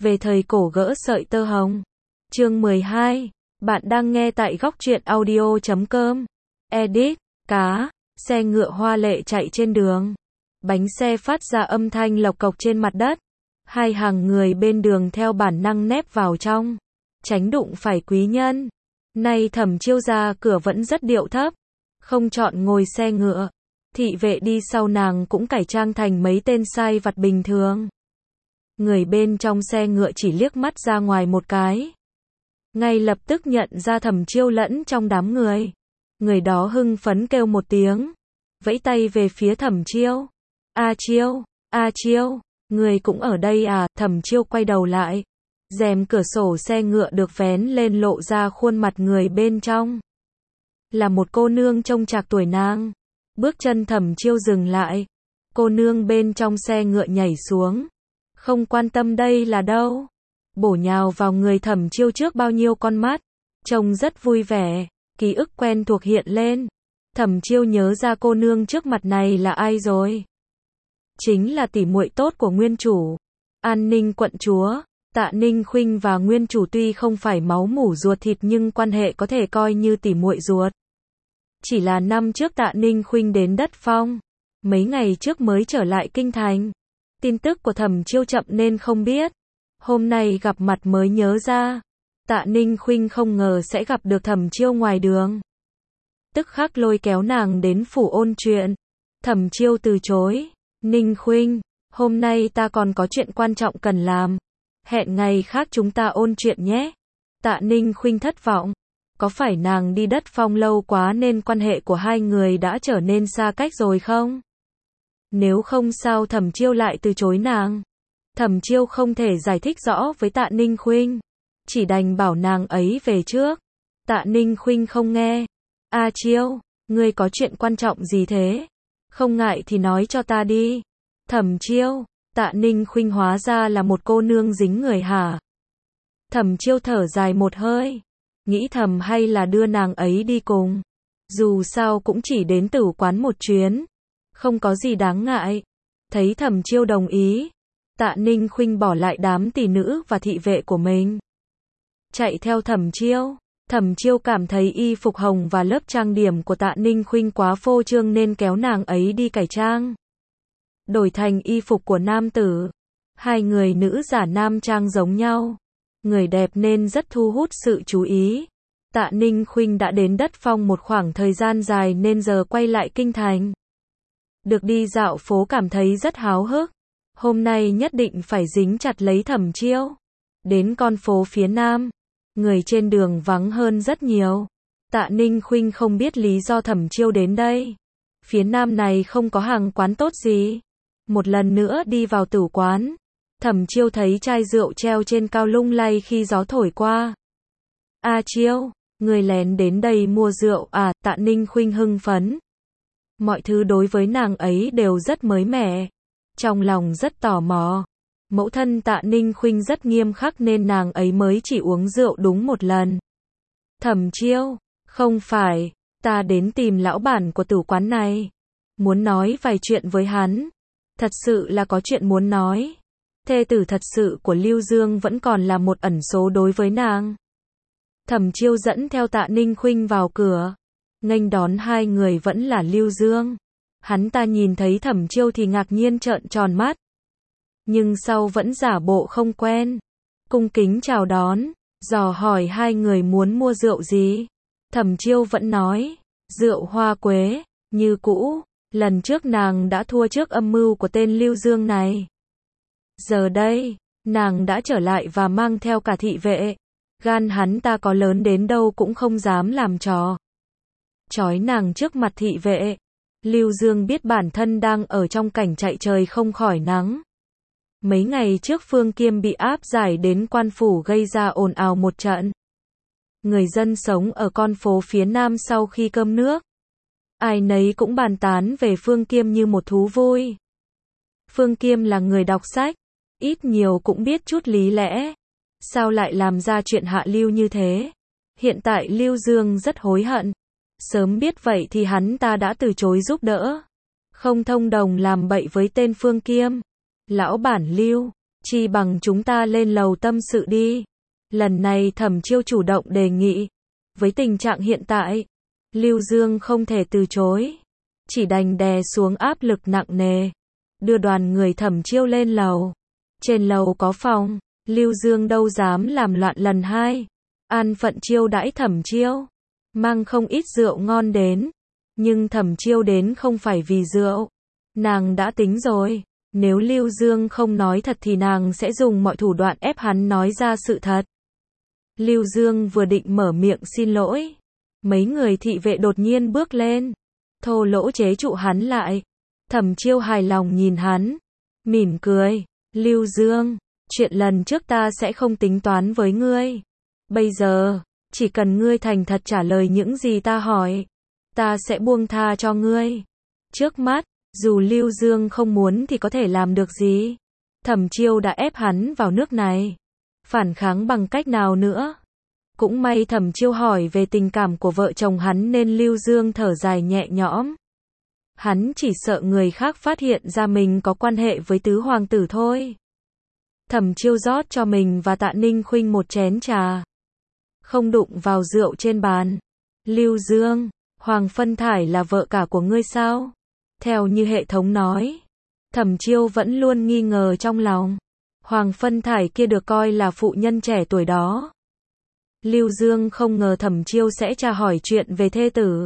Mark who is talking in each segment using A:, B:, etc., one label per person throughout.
A: Về thời cổ gỡ sợi tơ hồng. Chương 12. Bạn đang nghe tại góc truyện audio.com. Edit. Cá. Xe ngựa hoa lệ chạy trên đường. Bánh xe phát ra âm thanh lộc cộc trên mặt đất. Hai hàng người bên đường theo bản năng nép vào trong, tránh đụng phải quý nhân. Nay Thẩm Chiêu ra cửa vẫn rất điệu thấp, không chọn ngồi xe ngựa. Thị vệ đi sau nàng cũng cải trang thành mấy tên sai vặt bình thường. Người bên trong xe ngựa chỉ liếc mắt ra ngoài một cái, ngay lập tức nhận ra Thẩm Chiêu lẫn trong đám người. Người đó hưng phấn kêu một tiếng, vẫy tay về phía Thẩm Chiêu. A Chiêu, A Chiêu, người cũng ở đây à? Thẩm Chiêu quay đầu lại, rèm cửa sổ xe ngựa được vén lên lộ ra khuôn mặt người bên trong. Là một cô nương trông trạc tuổi nàng. Bước chân Thẩm Chiêu dừng lại, cô nương bên trong xe ngựa nhảy xuống, không quan tâm đây là đâu, bổ nhào vào người Thẩm Chiêu trước bao nhiêu con mắt, trông rất vui vẻ. Ký ức quen thuộc hiện lên, Thẩm Chiêu nhớ ra cô nương trước mặt này là ai rồi. Chính là tỷ muội tốt của nguyên chủ, An Ninh quận chúa. Tạ Ninh Khuynh và nguyên chủ tuy không phải máu mủ ruột thịt nhưng quan hệ có thể coi như tỷ muội ruột. Chỉ là năm trước Tạ Ninh Khuynh đến đất Phong, mấy ngày trước mới trở lại kinh thành. Tin tức của Thẩm Chiêu chậm nên không biết. Hôm nay gặp mặt mới nhớ ra. Tạ Ninh Khuynh không ngờ sẽ gặp được Thẩm Chiêu ngoài đường. Tức khắc lôi kéo nàng đến phủ ôn chuyện. Thẩm Chiêu từ chối. Ninh Khuynh, hôm nay ta còn có chuyện quan trọng cần làm. Hẹn ngày khác chúng ta ôn chuyện nhé. Tạ Ninh Khuynh thất vọng. Có phải nàng đi đất Phong lâu quá nên quan hệ của hai người đã trở nên xa cách rồi không? Nếu không sao Thẩm Chiêu lại từ chối nàng? Thẩm Chiêu không thể giải thích rõ với Tạ Ninh Khuynh, chỉ đành bảo nàng ấy về trước. Tạ Ninh Khuynh không nghe. A Chiêu, ngươi có chuyện quan trọng gì thế? Không ngại thì nói cho ta đi. Thẩm Chiêu, Tạ Ninh Khuynh hóa ra là một cô nương dính người hả? Thẩm Chiêu thở dài một hơi, nghĩ thầm hay là đưa nàng ấy đi cùng. Dù sao cũng chỉ đến tử quán một chuyến, không có gì đáng ngại. Thấy Thẩm Chiêu đồng ý, Tạ Ninh Khuynh bỏ lại đám tỷ nữ và thị vệ của mình, chạy theo Thẩm Chiêu. Thẩm Chiêu cảm thấy y phục hồng và lớp trang điểm của Tạ Ninh Khuynh quá phô trương nên kéo nàng ấy đi cải trang, đổi thành y phục của nam tử. Hai người nữ giả nam trang giống nhau, người đẹp nên rất thu hút sự chú ý. Tạ Ninh Khuynh đã đến đất Phong một khoảng thời gian dài nên giờ quay lại kinh thành. Được đi dạo phố cảm thấy rất háo hức. Hôm nay nhất định phải dính chặt lấy Thẩm Chiêu. Đến con phố phía nam, người trên đường vắng hơn rất nhiều. Tạ Ninh Khuynh không biết lý do Thẩm Chiêu đến đây. Phía nam này không có hàng quán tốt gì. Một lần nữa đi vào tử quán, Thẩm Chiêu thấy chai rượu treo trên cao lung lay khi gió thổi qua. A Chiêu, người lén đến đây mua rượu à? Tạ Ninh Khuynh hưng phấn. Mọi thứ đối với nàng ấy đều rất mới mẻ. Trong lòng rất tò mò. Mẫu thân Tạ Ninh Khuynh rất nghiêm khắc nên nàng ấy mới chỉ uống rượu đúng một lần. Thẩm Chiêu, không phải, ta đến tìm lão bản của tử quán này. Muốn nói vài chuyện với hắn. Thật sự là có chuyện muốn nói. Thê tử thật sự của Lưu Dương vẫn còn là một ẩn số đối với nàng. Thẩm Chiêu dẫn theo Tạ Ninh Khuynh vào cửa. Nghênh đón hai người vẫn là Lưu Dương. Hắn ta nhìn thấy Thẩm Chiêu thì ngạc nhiên trợn tròn mắt. Nhưng sau vẫn giả bộ không quen. Cung kính chào đón, dò hỏi hai người muốn mua rượu gì. Thẩm Chiêu vẫn nói, rượu hoa quế, như cũ. Lần trước nàng đã thua trước âm mưu của tên Lưu Dương này. Giờ đây, nàng đã trở lại và mang theo cả thị vệ. Gan hắn ta có lớn đến đâu cũng không dám làm trò. Chói nàng trước mặt thị vệ. Lưu Dương biết bản thân đang ở trong cảnh chạy trời không khỏi nắng. Mấy ngày trước Phương Kiêm bị áp giải đến quan phủ gây ra ồn ào một trận. Người dân sống ở con phố phía nam sau khi cơm nước, ai nấy cũng bàn tán về Phương Kiêm như một thú vui. Phương Kiêm là người đọc sách, ít nhiều cũng biết chút lý lẽ. Sao lại làm ra chuyện hạ lưu như thế? Hiện tại Lưu Dương rất hối hận. Sớm biết vậy thì hắn ta đã từ chối giúp đỡ. Không thông đồng làm bậy với tên Phương Kiêm. Lão bản Lưu, Chi bằng chúng ta lên lầu tâm sự đi. Lần này Thẩm Chiêu chủ động đề nghị. Với tình trạng hiện tại, Lưu Dương không thể từ chối. Chỉ đành đè xuống áp lực nặng nề. Đưa đoàn người Thẩm Chiêu lên lầu. Trên lầu có phòng, Lưu Dương đâu dám làm loạn lần hai. An phận chiêu đãi Thẩm Chiêu. Mang không ít rượu ngon đến. Nhưng Thẩm Chiêu đến không phải vì rượu. Nàng đã tính rồi. Nếu Lưu Dương không nói thật thì nàng sẽ dùng mọi thủ đoạn ép hắn nói ra sự thật. Lưu Dương vừa định mở miệng xin lỗi. Mấy người thị vệ đột nhiên bước lên. Thô lỗ chế trụ hắn lại. Thẩm Chiêu hài lòng nhìn hắn. Mỉm cười. Lưu Dương, chuyện lần trước ta sẽ không tính toán với ngươi. Bây giờ, chỉ cần ngươi thành thật trả lời những gì ta hỏi. Ta sẽ buông tha cho ngươi. Trước mắt, dù Lưu Dương không muốn thì có thể làm được gì. Thẩm Chiêu đã ép hắn vào nước này. Phản kháng bằng cách nào nữa? Cũng may Thẩm Chiêu hỏi về tình cảm của vợ chồng hắn nên Lưu Dương thở dài nhẹ nhõm. Hắn chỉ sợ người khác phát hiện ra mình có quan hệ với tứ hoàng tử thôi. Thẩm Chiêu rót cho mình và Tạ Ninh Khuynh một chén trà. Không đụng vào rượu trên bàn. Lưu Dương, Hoàng Phân Thải là vợ cả của ngươi sao? Theo như hệ thống nói. Thẩm Chiêu vẫn luôn nghi ngờ trong lòng. Hoàng Phân Thải kia được coi là phụ nhân trẻ tuổi đó. Lưu Dương không ngờ Thẩm Chiêu sẽ tra hỏi chuyện về thê tử.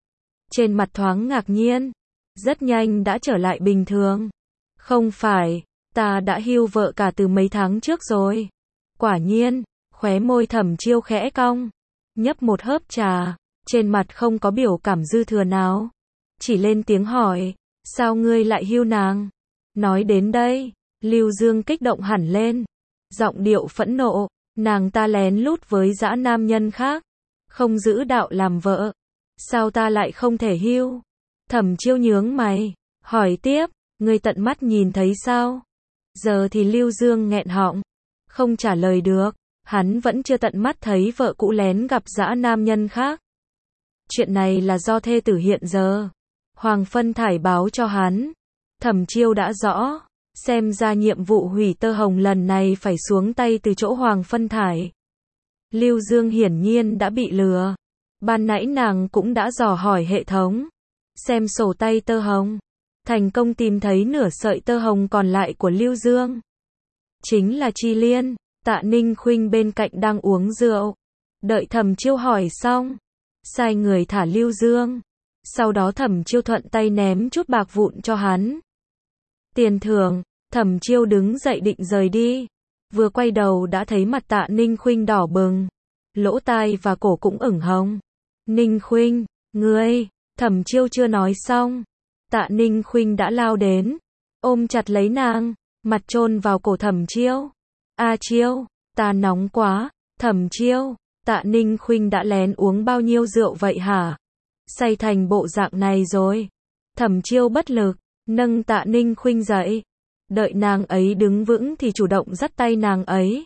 A: Trên mặt thoáng ngạc nhiên. Rất nhanh đã trở lại bình thường. Không phải, ta đã hưu vợ cả từ mấy tháng trước rồi. Quả nhiên, khóe môi Thẩm Chiêu khẽ cong. Nhấp một hớp trà, trên mặt không có biểu cảm dư thừa nào. Chỉ lên tiếng hỏi, sao ngươi lại hưu nàng? Nói đến đây, Lưu Dương kích động hẳn lên. Giọng điệu phẫn nộ, nàng ta lén lút với dã nam nhân khác. Không giữ đạo làm vợ. Sao ta lại không thể hưu? Thẩm Chiêu nhướng mày, hỏi tiếp, ngươi tận mắt nhìn thấy sao? Giờ thì Lưu Dương nghẹn họng, không trả lời được, hắn vẫn chưa tận mắt thấy vợ cũ lén gặp dã nam nhân khác. Chuyện này là do thê tử hiện giờ. Hoàng Phân Thải báo cho hắn. Thẩm Chiêu đã rõ, xem ra nhiệm vụ hủy tơ hồng lần này phải xuống tay từ chỗ Hoàng Phân Thải. Lưu Dương hiển nhiên đã bị lừa. Ban nãy nàng cũng đã dò hỏi hệ thống. Xem sổ tay tơ hồng. Thành công tìm thấy nửa sợi tơ hồng còn lại của Lưu Dương. Chính là Chi Liên. Tạ Ninh Khuynh bên cạnh đang uống rượu. Đợi Thẩm Chiêu hỏi xong. Sai người thả Lưu Dương. Sau đó Thẩm Chiêu thuận tay ném chút bạc vụn cho hắn. Tiền thưởng. Thẩm Chiêu đứng dậy định rời đi. Vừa quay đầu đã thấy mặt Tạ Ninh Khuynh đỏ bừng. Lỗ tai và cổ cũng ửng hồng. Ninh Khuynh, ngươi. Thẩm Chiêu chưa nói xong. Tạ Ninh Khuynh đã lao đến. Ôm chặt lấy nàng. Mặt chôn vào cổ Thẩm Chiêu. A Chiêu, ta nóng quá. Thẩm Chiêu, Tạ Ninh Khuynh đã lén uống bao nhiêu rượu vậy hả? Say thành bộ dạng này rồi. Thẩm Chiêu bất lực, nâng Tạ Ninh Khuynh dậy. Đợi nàng ấy đứng vững thì chủ động dắt tay nàng ấy.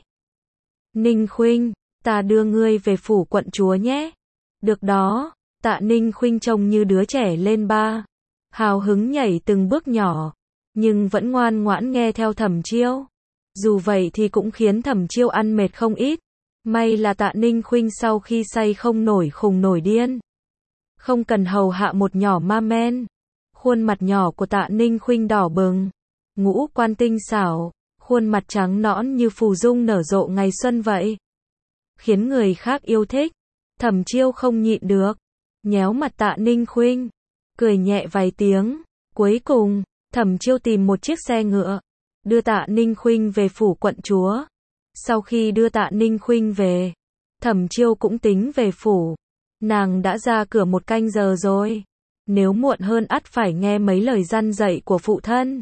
A: Ninh Khuynh, ta đưa ngươi về phủ quận chúa nhé. Được đó. Tạ Ninh Khuynh trông như đứa trẻ lên ba. Hào hứng nhảy từng bước nhỏ. Nhưng vẫn ngoan ngoãn nghe theo Thẩm Chiêu. Dù vậy thì cũng khiến Thẩm Chiêu ăn mệt không ít. May là Tạ Ninh Khuynh sau khi say không nổi khùng nổi điên. Không cần hầu hạ một nhỏ ma men. Khuôn mặt nhỏ của Tạ Ninh Khuynh đỏ bừng. Ngũ quan tinh xảo. Khuôn mặt trắng nõn như phù dung nở rộ ngày xuân vậy. Khiến người khác yêu thích. Thẩm Chiêu không nhịn được. Nhéo mặt Tạ Ninh Khuynh. Cười nhẹ vài tiếng. Cuối cùng, Thẩm Chiêu tìm một chiếc xe ngựa. Đưa Tạ Ninh Khuynh về phủ quận chúa. Sau khi đưa Tạ Ninh Khuynh về, Thẩm Chiêu cũng tính về phủ. Nàng đã ra cửa 1 canh giờ rồi. Nếu muộn hơn ắt phải nghe mấy lời răn dạy của phụ thân.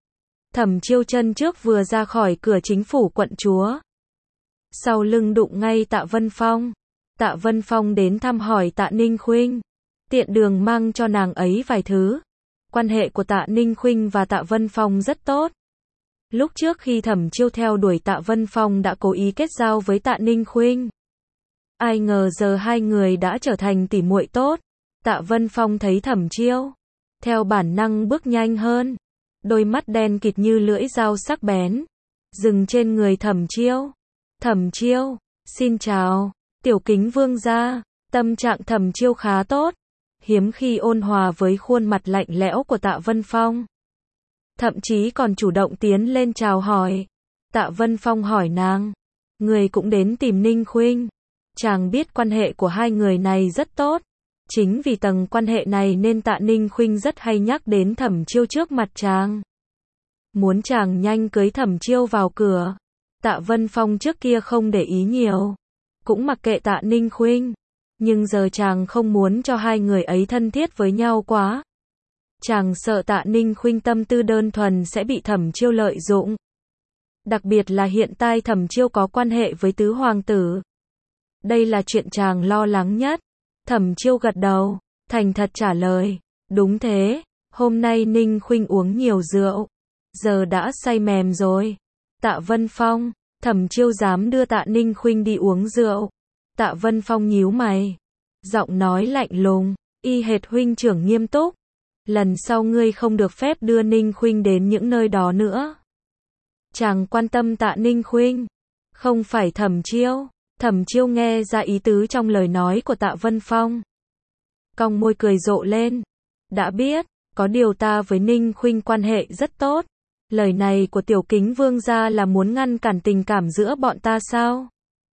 A: Thẩm Chiêu chân trước vừa ra khỏi cửa chính phủ quận chúa. Sau lưng đụng ngay Tạ Vân Phong. Tạ Vân Phong đến thăm hỏi Tạ Ninh Khuynh. Tiện đường mang cho nàng ấy vài thứ. Quan hệ của Tạ Ninh Khuynh và Tạ Vân Phong rất tốt. Lúc trước khi Thẩm Chiêu theo đuổi Tạ Vân Phong đã cố ý kết giao với Tạ Ninh Khuynh. Ai ngờ giờ hai người đã trở thành tỉ muội tốt. Tạ Vân Phong thấy Thẩm Chiêu. Theo bản năng bước nhanh hơn. Đôi mắt đen kịt như lưỡi dao sắc bén. dừng trên người Thẩm Chiêu. Thẩm Chiêu, xin chào, Tiểu Kính vương gia. Tâm trạng Thẩm Chiêu khá tốt, hiếm khi ôn hòa với khuôn mặt lạnh lẽo của Tạ Vân Phong. Thậm chí còn chủ động tiến lên chào hỏi. Tạ Vân Phong hỏi nàng, người cũng đến tìm Ninh Khuynh. Chàng biết quan hệ của hai người này rất tốt. Chính vì tầng quan hệ này nên Tạ Ninh Khuynh rất hay nhắc đến Thẩm Chiêu trước mặt chàng. Muốn chàng nhanh cưới Thẩm Chiêu vào cửa. Tạ Vân Phong trước kia không để ý nhiều, cũng mặc kệ Tạ Ninh Khuynh. Nhưng giờ chàng không muốn cho hai người ấy thân thiết với nhau quá. Chàng sợ Tạ Ninh Khuynh tâm tư đơn thuần sẽ bị Thẩm Chiêu lợi dụng. Đặc biệt là hiện tại Thẩm Chiêu có quan hệ với tứ hoàng tử. Đây là chuyện chàng lo lắng nhất. Thẩm Chiêu gật đầu, thành thật trả lời, đúng thế, hôm nay Ninh Khuynh uống nhiều rượu, giờ đã say mềm rồi. Tạ Vân Phong, Thẩm Chiêu dám đưa Tạ Ninh Khuynh đi uống rượu. Tạ Vân Phong nhíu mày, giọng nói lạnh lùng, y hệt huynh trưởng nghiêm túc. Lần sau ngươi không được phép đưa Ninh Khuynh đến những nơi đó nữa. Chàng quan tâm Tạ Ninh Khuynh, không phải Thẩm Chiêu. Thẩm Chiêu nghe ra ý tứ trong lời nói của Tạ Vân Phong, cong môi cười rộ lên. Đã biết, có điều ta với Ninh Khuynh quan hệ rất tốt. Lời này của Tiểu Kính vương gia là muốn ngăn cản tình cảm giữa bọn ta sao?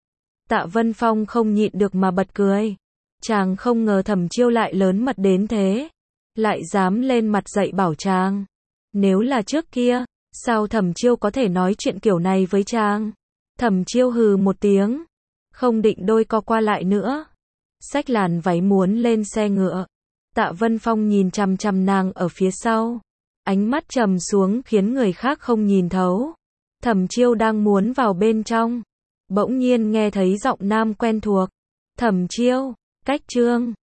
A: Tạ Vân Phong không nhịn được mà bật cười. Chàng không ngờ Thẩm Chiêu lại lớn mật đến thế, lại dám lên mặt dạy bảo chàng. Nếu là trước kia, sao Thẩm Chiêu có thể nói chuyện kiểu này với chàng? Thẩm Chiêu hừ một tiếng, không định đôi co qua lại nữa, xách làn váy muốn lên xe ngựa. Tạ Vân Phong nhìn chằm chằm nàng ở phía sau, ánh mắt trầm xuống khiến người khác không nhìn thấu. Thẩm Chiêu đang muốn vào bên trong, bỗng nhiên nghe thấy giọng nam quen thuộc. Thẩm Chiêu, cách chương